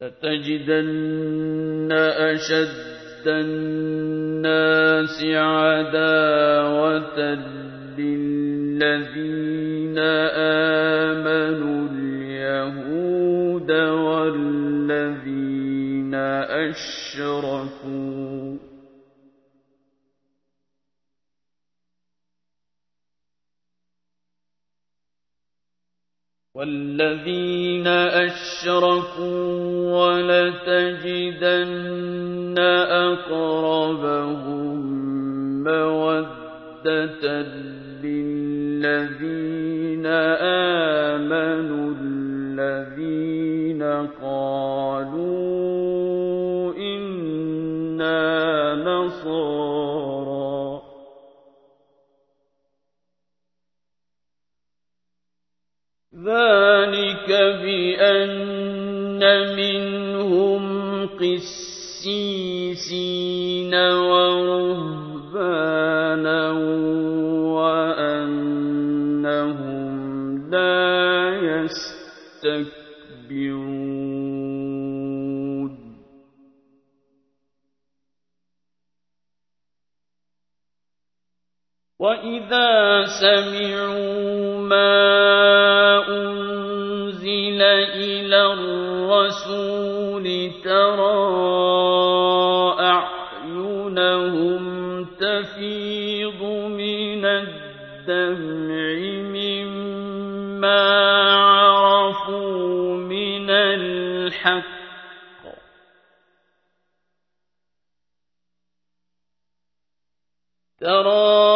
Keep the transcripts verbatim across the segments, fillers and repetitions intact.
لتجدن أشد الناس عداوة للذين آمنوا اليهود والذين أشركوا والذين أشركوا ولتجدن أقربهم مودة للذين آمنوا الذين قالوا إنا نصارى ذلك بأن منهم قسيسين ورهبانا وأنهم لا يستكبرون وإذا سمعوا ما أنزل إلى الرسول ترى أعينهم تفيض من الدمع مما عرفوا من الحق ترى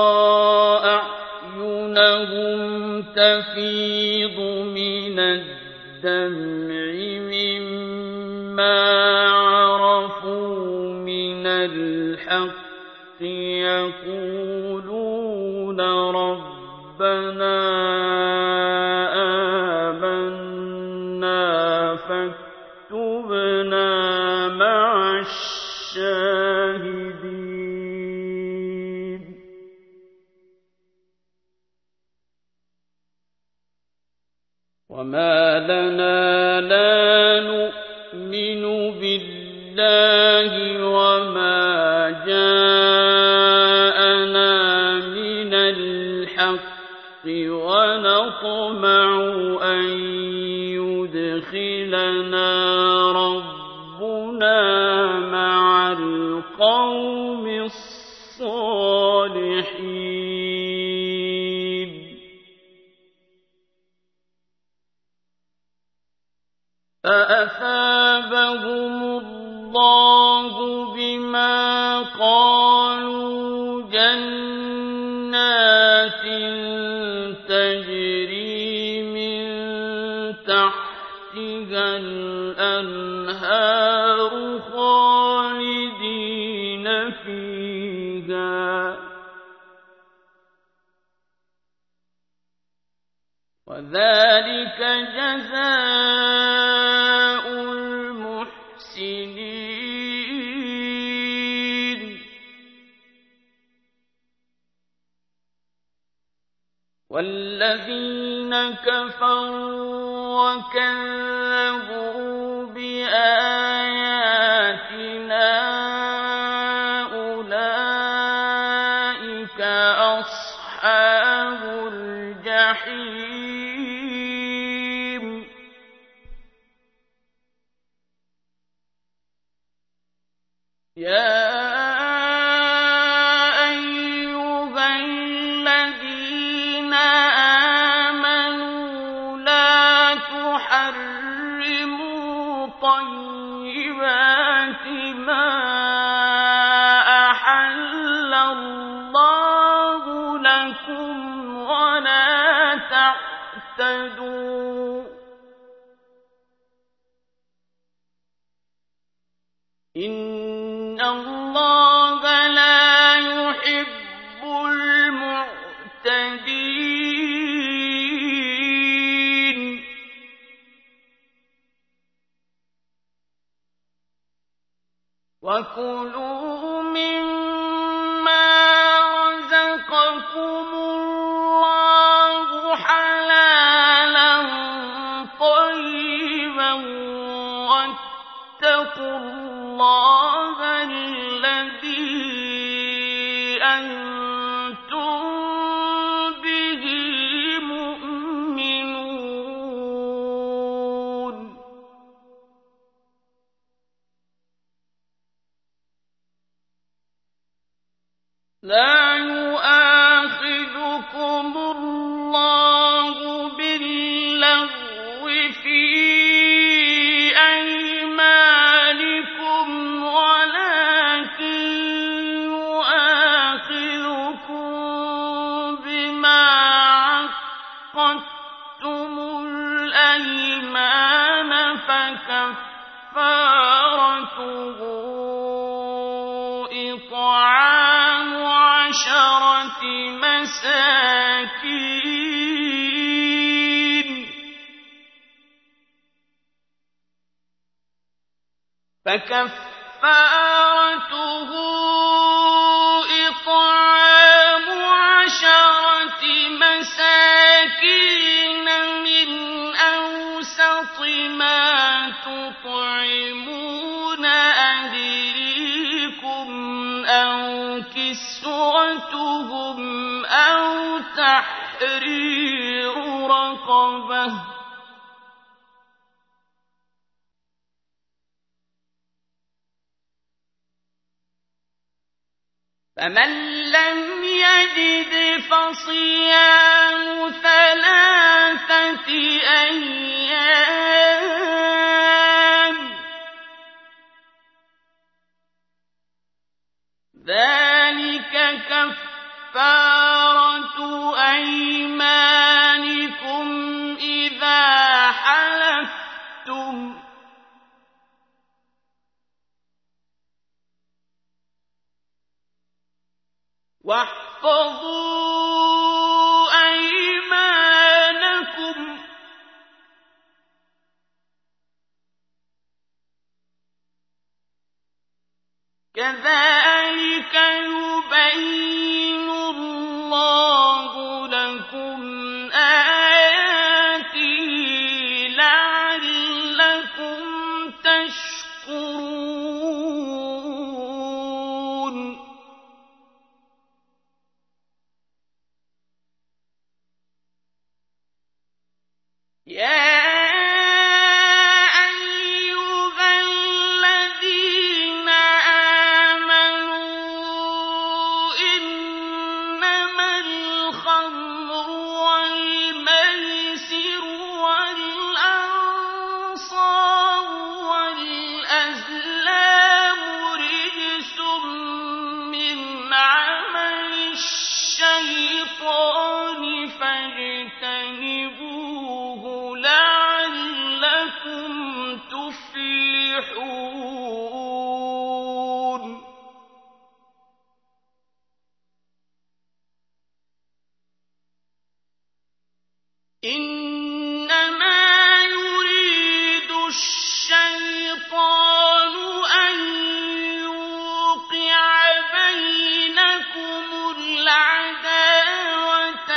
أعينهم تفيض من الدمع مما عرفوا من الحق يقولون ربنا آمنا فاكتبنا مع الشاهدين وما لنا لا نؤمن بالله وما جاءنا من الحق ونطمع أن يدخلنا ربنا مع القوم الصالحين فأثابهم الله بما قالوا جنات تجري من تحتها الأنهار خالدين فيها وذلك جزاء المحسنين والذين كفروا وكذبوا بآياتنا أولئك أصحاب الجحيم يا طيبات ما أحل الله لكم ولا تعتدوا إن الله لا يحب المعتدين وكلوا مما رزقكم الله حلالا طيبا واتقوا الله الذي أنتم به مؤمنون. لا يؤاخذكم الله باللغو في أيمانكم ولكن يؤاخذكم بما عقدتم الأيمان فكفارته إطعام عشرة مساكين فكفارته إطعام عشرة مساكين من أوسط ما تطعمون أهليكم أو كسوتهم أو تحرير رقبة فمن لم يجد فصيام ثلاثة أيام ذلك كفارة أيمانكم إذا حلفتم واحفظوا أيمانكم كذلك يبين الله لكم آياته لعلكم تشكرون. يا فاجتنبوه لعلكم تفلحون. إنما يريد الشيطان أن يوقع بينكم العداوة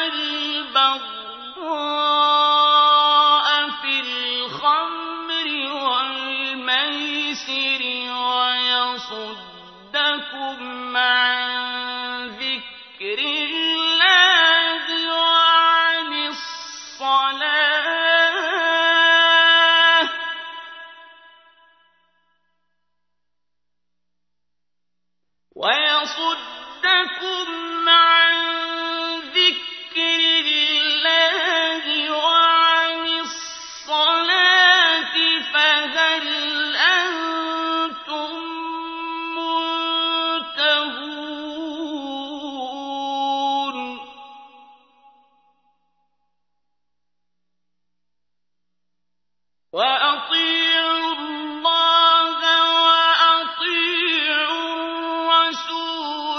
والبغضاء في الخمر والميسر ويصدكم عن ذكر الله وعن الصلاة ويصدكم عن ذكر الله وعن الصلاة فهل أنتم منتهون. وأطيعوا الله وأطيعوا الرسول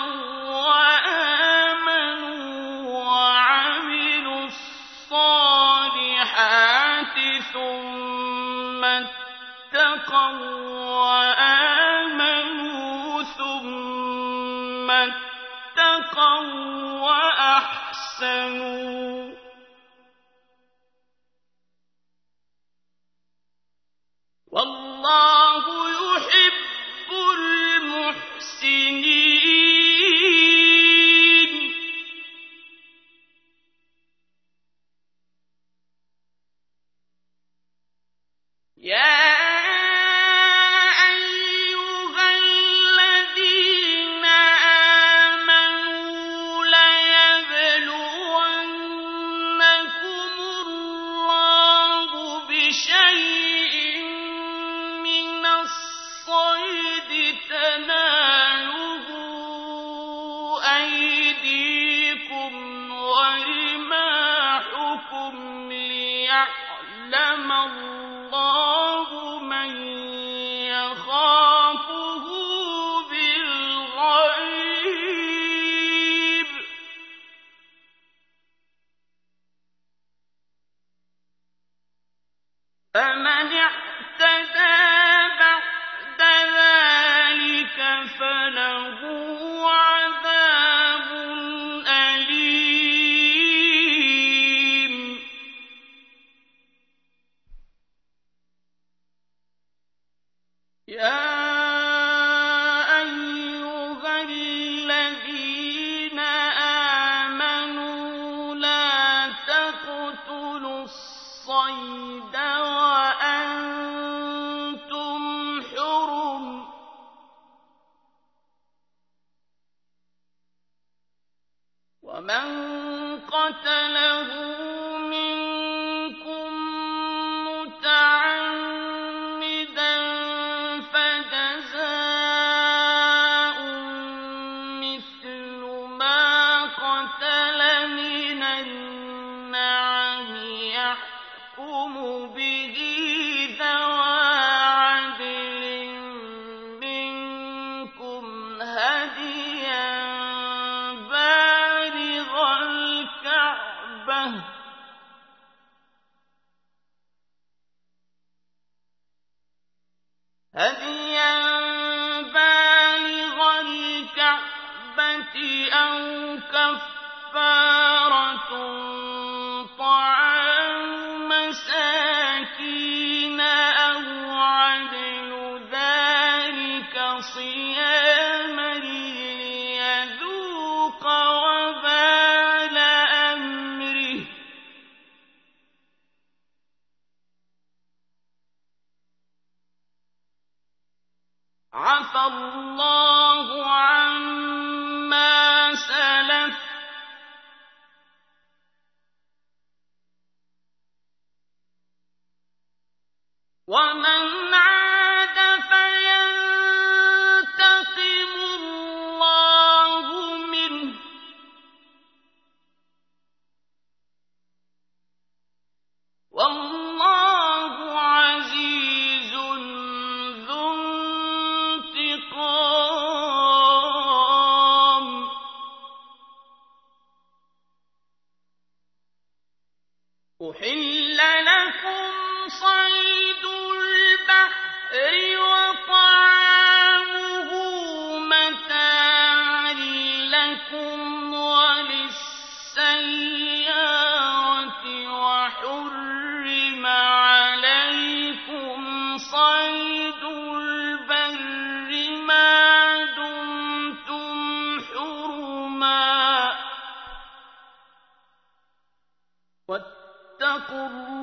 وآمنوا وعملوا الصالحات ثم اتقوا وآمنوا ثم اتقوا وأحسنوا والله يحب المحسنين. يا أيها الذين آمنوا ليبلونكم الله بشيء من الصيد تناله أيديكم ورماحكم ليعلم الله من يخافه بالغيب فمن اعتدى بعد ذلك فله عذاب أليم. يا أيها الذين آمنوا لا تقتلوا الصيد وأنتم حرم ومن قتله منكم متعمدا فجزاء مثل ما قتل من النعم يحكم به ذوى عدل منكم هديا بالغ الكعبة هديا بالغ الكعبة أو كفارة طعام مساكين أو عدل ذلك صياما ليذوق وبال أمره عفى الله عما سلف ومن عاد فينتقم الله منه والله عزيز ذو انتقام. أحل لكم صيد البحر وطعامه متاعا لكم وللسيارة وحرم عليكم صيد البر ما دمتم حرما واتقوا